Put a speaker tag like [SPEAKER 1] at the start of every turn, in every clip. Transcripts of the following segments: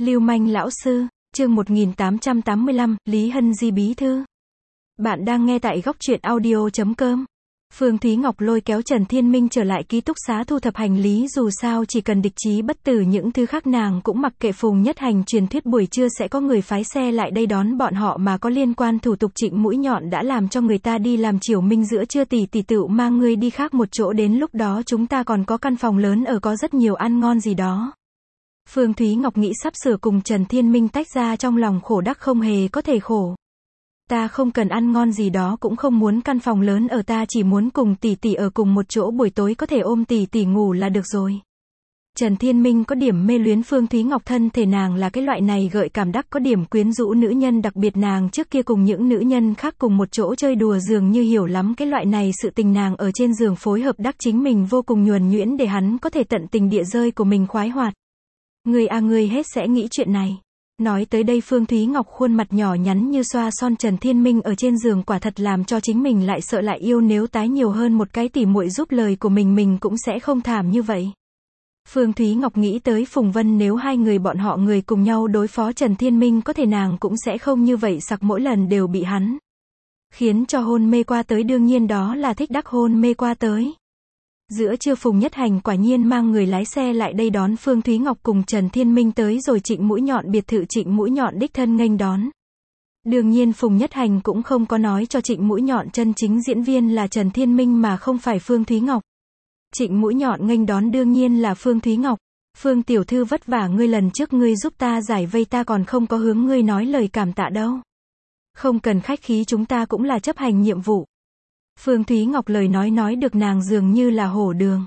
[SPEAKER 1] Lưu manh lão sư, chương 1885, Lý Hân Di bí thư. Bạn đang nghe tại góc truyện audio.com. Phương Thúy Ngọc lôi kéo Trần Thiên Minh trở lại ký túc xá thu thập hành lý, dù sao chỉ cần địch chí bất tử những thứ khác nàng cũng mặc kệ. Phùng Nhất Hành truyền thuyết buổi trưa sẽ có người phái xe lại đây đón bọn họ, mà có liên quan thủ tục Trịnh Mũi Nhọn đã làm cho người ta đi làm. Chiều Minh giữa trưa tỷ tựu mang ngươi đi khác một chỗ, đến lúc đó chúng ta còn có căn phòng lớn ở, có rất nhiều ăn ngon gì đó. Phương Thúy Ngọc nghĩ sắp sửa cùng Trần Thiên Minh tách ra, trong lòng khổ đắc không hề có thể khổ. Ta không cần ăn ngon gì đó, cũng không muốn căn phòng lớn ở, ta chỉ muốn cùng tỷ ở cùng một chỗ, buổi tối có thể ôm tỷ ngủ là được rồi. Trần Thiên Minh có điểm mê luyến Phương Thúy Ngọc, thân thể nàng là cái loại này gợi cảm đắc có điểm quyến rũ nữ nhân, đặc biệt nàng trước kia cùng những nữ nhân khác cùng một chỗ chơi đùa dường như hiểu lắm cái loại này sự tình. Nàng ở trên giường phối hợp đắc chính mình vô cùng nhuần nhuyễn, để hắn có thể tận tình địa rơi của mình khoái hoạt. Ngươi hết sẽ nghĩ chuyện này. Nói tới đây Phương Thúy Ngọc khuôn mặt nhỏ nhắn như xoa son. Trần Thiên Minh ở trên giường quả thật làm cho chính mình lại sợ lại yêu, nếu tái nhiều hơn một cái tỉ muội giúp lời của mình cũng sẽ không thảm như vậy. Phương Thúy Ngọc nghĩ tới Phùng Vân, nếu hai người bọn họ người cùng nhau đối phó Trần Thiên Minh, có thể nàng cũng sẽ không như vậy sặc, mỗi lần đều bị hắn khiến cho hôn mê qua tới, đương nhiên đó là thích đắc hôn mê qua tới. Giữa trưa Phùng Nhất Hành quả nhiên mang người lái xe lại đây đón Phương Thúy Ngọc cùng Trần Thiên Minh tới rồi Trịnh Mũi Nhọn biệt thự. Trịnh Mũi Nhọn đích thân nghênh đón. Đương nhiên Phùng Nhất Hành cũng không có nói cho Trịnh Mũi Nhọn chân chính diễn viên là Trần Thiên Minh mà không phải Phương Thúy Ngọc. Trịnh Mũi Nhọn nghênh đón đương nhiên là Phương Thúy Ngọc. Phương tiểu thư vất vả ngươi, lần trước ngươi giúp ta giải vây, ta còn không có hướng ngươi nói lời cảm tạ đâu. Không cần khách khí, chúng ta cũng là chấp hành nhiệm vụ. Phương Thúy Ngọc lời nói được nàng dường như là hổ đường.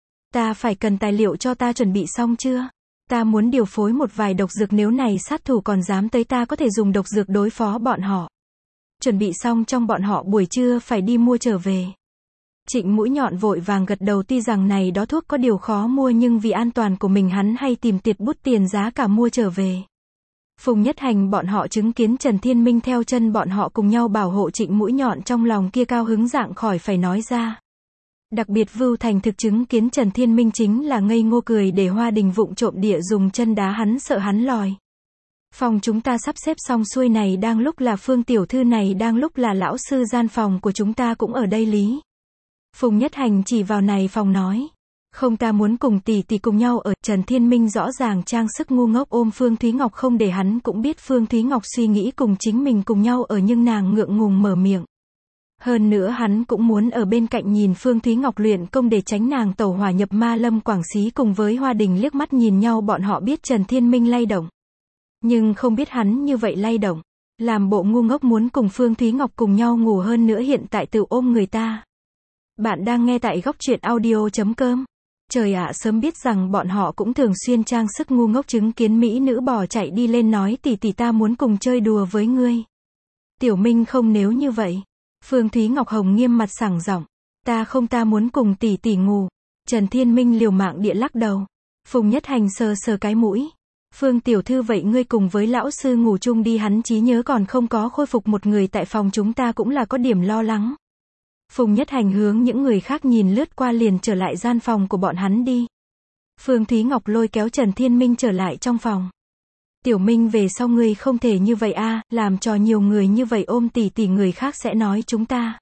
[SPEAKER 1] Ta phải cần tài liệu cho ta chuẩn bị xong chưa? Ta muốn điều phối một vài độc dược, nếu này sát thủ còn dám tới ta có thể dùng độc dược đối phó bọn họ. Chuẩn bị xong trong bọn họ buổi trưa phải đi mua trở về. Trịnh Mũi Nhọn vội vàng gật đầu, tuy rằng này đó thuốc có điều khó mua, nhưng vì an toàn của mình hắn hay tìm tiệt bút tiền giá cả mua trở về. Phùng Nhất Hành bọn họ chứng kiến Trần Thiên Minh theo chân bọn họ cùng nhau bảo hộ Trịnh Mũi Nhọn, trong lòng kia cao hứng dạng khỏi phải nói ra. Đặc biệt Vưu Thành thực chứng kiến Trần Thiên Minh chính là ngây ngô cười, để Hoa Đình vụng trộm địa dùng chân đá hắn, sợ hắn lòi. Phòng chúng ta sắp xếp xong xuôi, này đang lúc là Phương tiểu thư, này đang lúc là lão sư, gian phòng của chúng ta cũng ở đây Lý. Phùng Nhất Hành chỉ vào này phòng nói. Không, ta muốn cùng tỷ cùng nhau ở. Trần Thiên Minh rõ ràng trang sức ngu ngốc ôm Phương Thúy Ngọc, không để hắn cũng biết Phương Thúy Ngọc suy nghĩ cùng chính mình cùng nhau ở, nhưng nàng ngượng ngùng mở miệng. Hơn nữa hắn cũng muốn ở bên cạnh nhìn Phương Thúy Ngọc luyện công, để tránh nàng tẩu hỏa nhập ma. Lâm Quảng Xí cùng với Hoa Đình liếc mắt nhìn nhau, bọn họ biết Trần Thiên Minh lay động, nhưng không biết hắn như vậy lay động làm bộ ngu ngốc muốn cùng Phương Thúy Ngọc cùng nhau ngủ, hơn nữa hiện tại tự ôm người ta. Bạn đang nghe tại góc truyện audio.com. Trời ạ, sớm biết rằng bọn họ cũng thường xuyên trang sức ngu ngốc, chứng kiến mỹ nữ bỏ chạy đi lên nói tỷ ta muốn cùng chơi đùa với ngươi. Tiểu Minh không, nếu như vậy. Phương Thúy Ngọc hồng nghiêm mặt sảng giọng. Ta muốn cùng tỷ ngủ. Trần Thiên Minh liều mạng địa lắc đầu. Phùng Nhất Hành sờ cái mũi. Phương tiểu thư, vậy ngươi cùng với lão sư ngủ chung đi, hắn trí nhớ còn không có khôi phục, một người tại phòng chúng ta cũng là có điểm lo lắng. Phùng Nhất Hành hướng những người khác nhìn lướt qua, liền trở lại gian phòng của bọn hắn đi. Phương Thúy Ngọc lôi kéo Trần Thiên Minh trở lại trong phòng. Tiểu Minh, về sau ngươi không thể như vậy a, làm cho nhiều người như vậy ôm tỷ người khác sẽ nói chúng ta.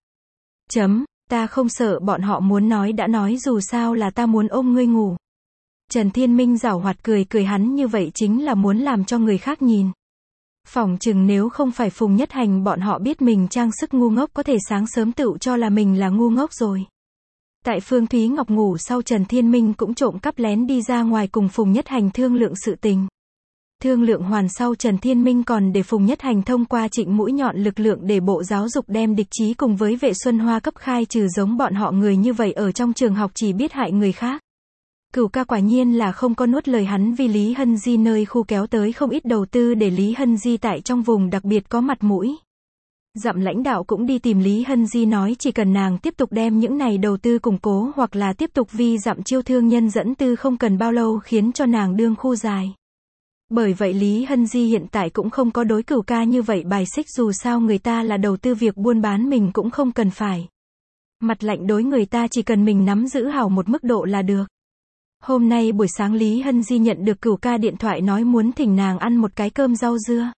[SPEAKER 1] Ta không sợ, bọn họ muốn nói đã nói, dù sao là ta muốn ôm ngươi ngủ. Trần Thiên Minh giảo hoạt cười, hắn như vậy chính là muốn làm cho người khác nhìn. Phỏng chừng nếu không phải Phùng Nhất Hành bọn họ biết mình trang sức ngu ngốc, có thể sáng sớm tựu cho là mình là ngu ngốc rồi. Tại Phương Thúy Ngọc ngủ sau, Trần Thiên Minh cũng trộm cắp lén đi ra ngoài cùng Phùng Nhất Hành thương lượng sự tình. Thương lượng hoàn sau, Trần Thiên Minh còn để Phùng Nhất Hành thông qua Trịnh Mũi Nhọn lực lượng để Bộ Giáo dục đem địch chí cùng với Vệ Xuân Hoa cấp khai trừ, giống bọn họ người như vậy ở trong trường học chỉ biết hại người khác. Cửu ca quả nhiên là không có nuốt lời hắn, vì Lý Hân Di nơi khu kéo tới không ít đầu tư, để Lý Hân Di tại trong vùng đặc biệt có mặt mũi. Dặm lãnh đạo cũng đi tìm Lý Hân Di nói chỉ cần nàng tiếp tục đem những này đầu tư củng cố, hoặc là tiếp tục vi dặm chiêu thương nhân dẫn tư, không cần bao lâu khiến cho nàng đương khu dài. Bởi vậy Lý Hân Di hiện tại cũng không có đối Cửu ca như vậy bài xích, dù sao người ta là đầu tư, việc buôn bán mình cũng không cần phải mặt lạnh đối người ta, chỉ cần mình nắm giữ hảo một mức độ là được. Hôm nay buổi sáng Lý Hân Di nhận được Cửu ca điện thoại nói muốn thỉnh nàng ăn một cái cơm rau dưa.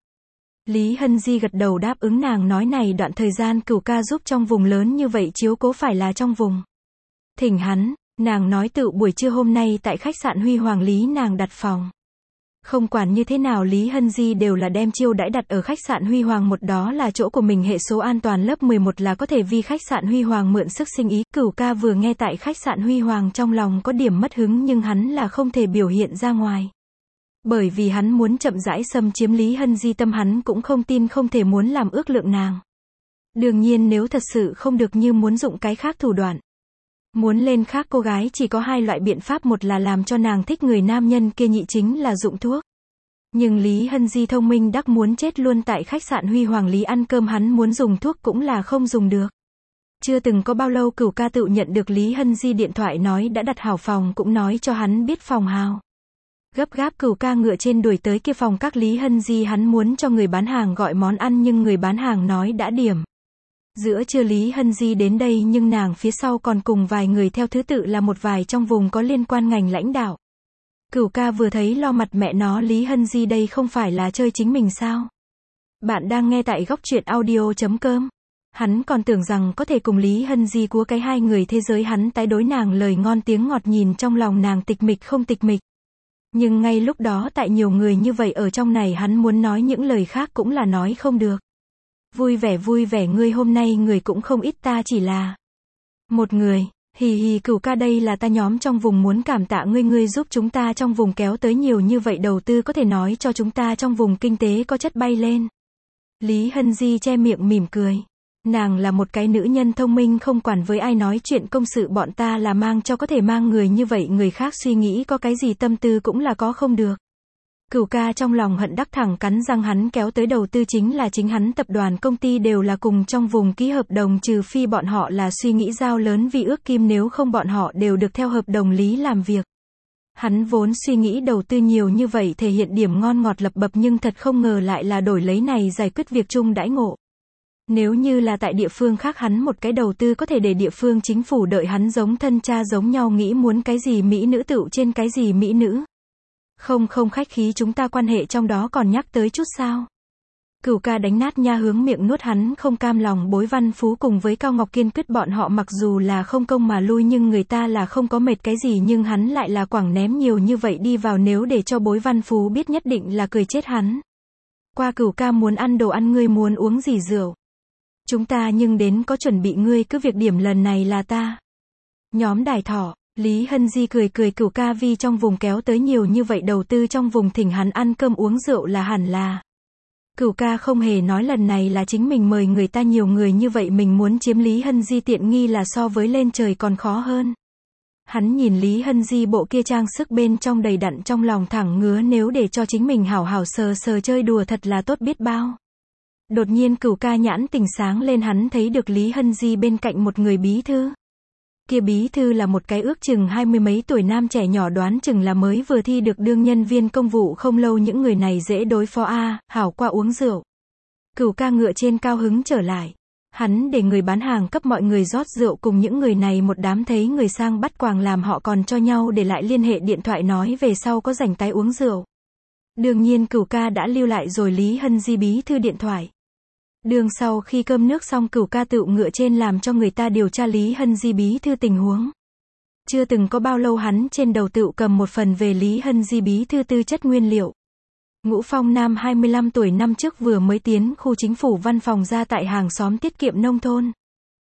[SPEAKER 1] Lý Hân Di gật đầu đáp ứng, nàng nói này đoạn thời gian Cửu ca giúp trong vùng lớn như vậy chiếu cố phải là trong vùng. Thỉnh hắn, nàng nói tự buổi trưa hôm nay tại khách sạn Huy Hoàng Lý nàng đặt phòng. Không quản như thế nào Lý Hân Di đều là đem chiêu đãi đặt ở khách sạn Huy Hoàng một, đó là chỗ của mình, hệ số an toàn lớp 11 là có thể vì khách sạn Huy Hoàng mượn sức sinh ý. Cửu ca vừa nghe tại khách sạn Huy Hoàng trong lòng có điểm mất hứng nhưng hắn là không thể biểu hiện ra ngoài. Bởi vì hắn muốn chậm rãi xâm chiếm Lý Hân Di tâm, hắn cũng không tin không thể muốn làm ước lượng nàng. Đương nhiên nếu thật sự không được như muốn dụng cái khác thủ đoạn. Muốn lên khác cô gái chỉ có hai loại biện pháp, một là làm cho nàng thích người nam nhân kia, nhị chính là dụng thuốc. Nhưng Lý Hân Di thông minh đắc muốn chết luôn, tại khách sạn Huy Hoàng Lý ăn cơm hắn muốn dùng thuốc cũng là không dùng được. Chưa từng có bao lâu Cửu ca tự nhận được Lý Hân Di điện thoại nói đã đặt hảo phòng, cũng nói cho hắn biết phòng hào. Gấp gáp Cửu ca ngựa trên đuổi tới kia phòng các Lý Hân Di, hắn muốn cho người bán hàng gọi món ăn nhưng người bán hàng nói đã điểm. Giữa trưa Lý Hân Di đến đây nhưng nàng phía sau còn cùng vài người theo thứ tự là một vài trong vùng có liên quan ngành lãnh đạo. Cửu ca vừa thấy lo mặt, mẹ nó Lý Hân Di đây không phải là chơi chính mình sao? Bạn đang nghe tại góc truyện audio.com. Hắn còn tưởng rằng có thể cùng Lý Hân Di cua cái hai người thế giới, hắn tái đối nàng lời ngon tiếng ngọt, nhìn trong lòng nàng tịch mịch không tịch mịch. Nhưng ngay lúc đó tại nhiều người như vậy ở trong này, hắn muốn nói những lời khác cũng là nói không được. Vui vẻ ngươi hôm nay người cũng không ít, ta chỉ là một người, hì hì. Cửu ca đây là ta nhóm trong vùng muốn cảm tạ ngươi giúp chúng ta trong vùng kéo tới nhiều như vậy đầu tư, có thể nói cho chúng ta trong vùng kinh tế có chất bay lên. Lý Hân Di che miệng mỉm cười. Nàng là một cái nữ nhân thông minh, không quản với ai nói chuyện công sự, bọn ta là mang cho có thể mang người như vậy, người khác suy nghĩ có cái gì tâm tư cũng là có không được. Cửu ca trong lòng hận đắc thẳng cắn răng, hắn kéo tới đầu tư chính là chính hắn, tập đoàn công ty đều là cùng trong vùng ký hợp đồng, trừ phi bọn họ là suy nghĩ giao lớn vì ước kim, nếu không bọn họ đều được theo hợp đồng lý làm việc. Hắn vốn suy nghĩ đầu tư nhiều như vậy thể hiện điểm ngon ngọt lập bập, nhưng thật không ngờ lại là đổi lấy này giải quyết việc chung đãi ngộ. Nếu như là tại địa phương khác, hắn một cái đầu tư có thể để địa phương chính phủ đợi hắn giống thân cha giống nhau, nghĩ muốn cái gì mỹ nữ tựu trên cái gì mỹ nữ. Không khách khí, chúng ta quan hệ trong đó còn nhắc tới chút sao? Cửu ca đánh nát nha hướng miệng nuốt, hắn không cam lòng. Bối Văn Phú cùng với Cao Ngọc Kiên quyết bọn họ mặc dù là không công mà lui, nhưng người ta là không có mệt cái gì, nhưng hắn lại là quẳng ném nhiều như vậy đi vào, nếu để cho Bối Văn Phú biết nhất định là cười chết hắn. Qua Cửu ca muốn ăn đồ ăn, ngươi muốn uống gì rượu? Chúng ta nhưng đến có chuẩn bị, ngươi cứ việc điểm, lần này là ta. Nhóm đài thỏ. Lý Hân Di cười, Cửu ca vì trong vùng kéo tới nhiều như vậy đầu tư trong vùng, thỉnh hắn ăn cơm uống rượu là hẳn là. Cửu ca không hề nói lần này là chính mình mời người ta, nhiều người như vậy mình muốn chiếm Lý Hân Di tiện nghi là so với lên trời còn khó hơn. Hắn nhìn Lý Hân Di bộ kia trang sức bên trong đầy đặn, trong lòng thẳng ngứa, nếu để cho chính mình hảo hảo sờ chơi đùa thật là tốt biết bao. Đột nhiên Cửu ca nhãn tình sáng lên, hắn thấy được Lý Hân Di bên cạnh một người bí thư. Kia bí thư là một cái ước chừng 20 mấy tuổi nam trẻ nhỏ, đoán chừng là mới vừa thi được đương nhân viên công vụ không lâu, những người này dễ đối phó a. Hảo, qua uống rượu. Cửu ca ngựa trên cao hứng trở lại. Hắn để người bán hàng cấp mọi người rót rượu, cùng những người này một đám thấy người sang bắt quàng làm, họ còn cho nhau để lại liên hệ điện thoại nói về sau có rảnh tái uống rượu. Đương nhiên Cửu ca đã lưu lại rồi Lý Hân Di bí thư điện thoại. Đường sau khi cơm nước xong, Cửu ca tự ngựa trên làm cho người ta điều tra Lý Hân Di bí thư tình huống. Chưa từng có bao lâu hắn trên đầu tự cầm một phần về Lý Hân Di bí thư tư chất nguyên liệu. Ngũ Phong nam 25 tuổi, năm trước vừa mới tiến khu chính phủ văn phòng ra tại hàng xóm tiết kiệm nông thôn.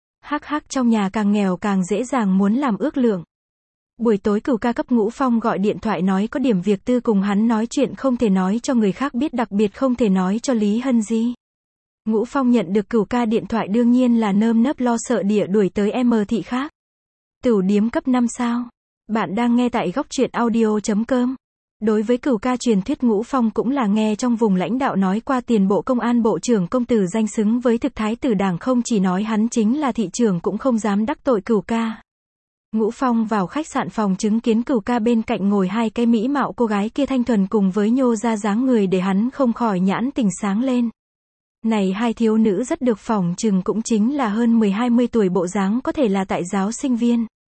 [SPEAKER 1] Hắc trong nhà càng nghèo càng dễ dàng muốn làm ước lượng. Buổi tối Cửu ca cấp Ngũ Phong gọi điện thoại nói có điểm việc tư cùng hắn nói chuyện, không thể nói cho người khác biết, đặc biệt không thể nói cho Lý Hân Di. Ngũ Phong nhận được Cửu ca điện thoại đương nhiên là nơm nớp lo sợ địa đuổi tới M thị khác. Tửu điếm cấp 5 sao? Bạn đang nghe tại góc truyện audio.com. Đối với Cửu ca truyền thuyết, Ngũ Phong cũng là nghe trong vùng lãnh đạo nói qua, tiền bộ công an bộ trưởng công tử danh xứng với thực thái tử đảng, không chỉ nói hắn chính là thị trưởng cũng không dám đắc tội Cửu ca. Ngũ Phong vào khách sạn phòng chứng kiến Cửu ca bên cạnh ngồi hai cái mỹ mạo cô gái kia thanh thuần cùng với nhô ra dáng người, để hắn không khỏi nhãn tình sáng lên. Này hai thiếu nữ rất được, phỏng chừng cũng chính là hơn 10-20 tuổi bộ dáng, có thể là tại giáo sinh viên.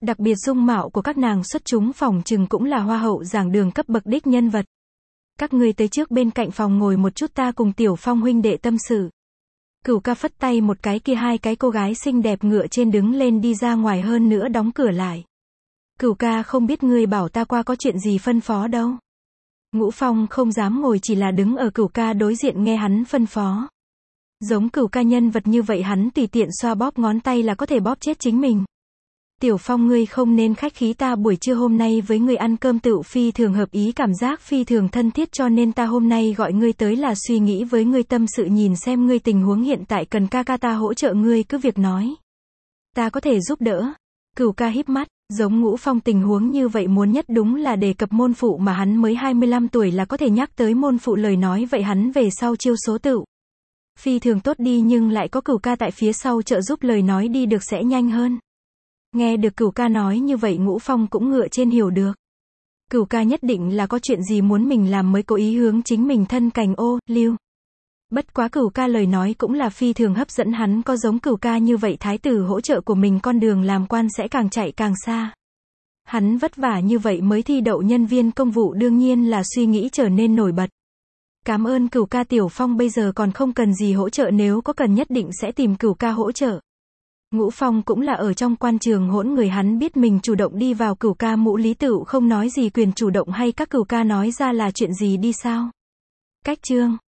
[SPEAKER 1] Đặc biệt dung mạo của các nàng xuất chúng phỏng chừng cũng là hoa hậu giảng đường cấp bậc đích nhân vật. Các ngươi tới trước bên cạnh phòng ngồi một chút ta cùng Tiểu Phong huynh đệ tâm sự. Cửu ca phất tay một cái kia hai cái cô gái xinh đẹp ngựa trên đứng lên đi ra ngoài hơn nữa đóng cửa lại. Cửu ca không biết ngươi bảo ta qua có chuyện gì phân phó đâu. Ngũ Phong không dám ngồi chỉ là đứng ở Cửu ca đối diện nghe hắn phân phó. Giống Cửu ca nhân vật như vậy hắn tùy tiện xoa bóp ngón tay là có thể bóp chết chính mình. Tiểu Phong ngươi không nên khách khí ta buổi trưa hôm nay với ngươi ăn cơm tựu phi thường hợp ý cảm giác phi thường thân thiết cho nên ta hôm nay gọi ngươi tới là suy nghĩ với ngươi tâm sự nhìn xem ngươi tình huống hiện tại cần ca ca ta hỗ trợ ngươi cứ việc nói. Ta có thể giúp đỡ. Cửu ca híp mắt, giống Ngũ Phong tình huống như vậy muốn nhất đúng là đề cập môn phụ mà hắn mới 25 tuổi là có thể nhắc tới môn phụ lời nói vậy hắn về sau chiêu số tựu. Phi thường tốt đi nhưng lại có Cửu ca tại phía sau trợ giúp lời nói đi được sẽ nhanh hơn. Nghe được Cửu ca nói như vậy Ngũ Phong cũng ngựa trên hiểu được. Cửu ca nhất định là có chuyện gì muốn mình làm mới cố ý hướng chính mình thân cành ô, lưu. Bất quá Cửu ca lời nói cũng là phi thường hấp dẫn hắn có giống Cửu ca như vậy thái tử hỗ trợ của mình con đường làm quan sẽ càng chạy càng xa. Hắn vất vả như vậy mới thi đậu nhân viên công vụ đương nhiên là suy nghĩ trở nên nổi bật. Cảm ơn Cửu ca Tiểu Phong bây giờ còn không cần gì hỗ trợ nếu có cần nhất định sẽ tìm Cửu ca hỗ trợ. Ngũ Phong cũng là ở trong quan trường hỗn người hắn biết mình chủ động đi vào Cửu ca mũ lý tựu không nói gì quyền chủ động hay các Cửu ca nói ra là chuyện gì đi sao. Cách chương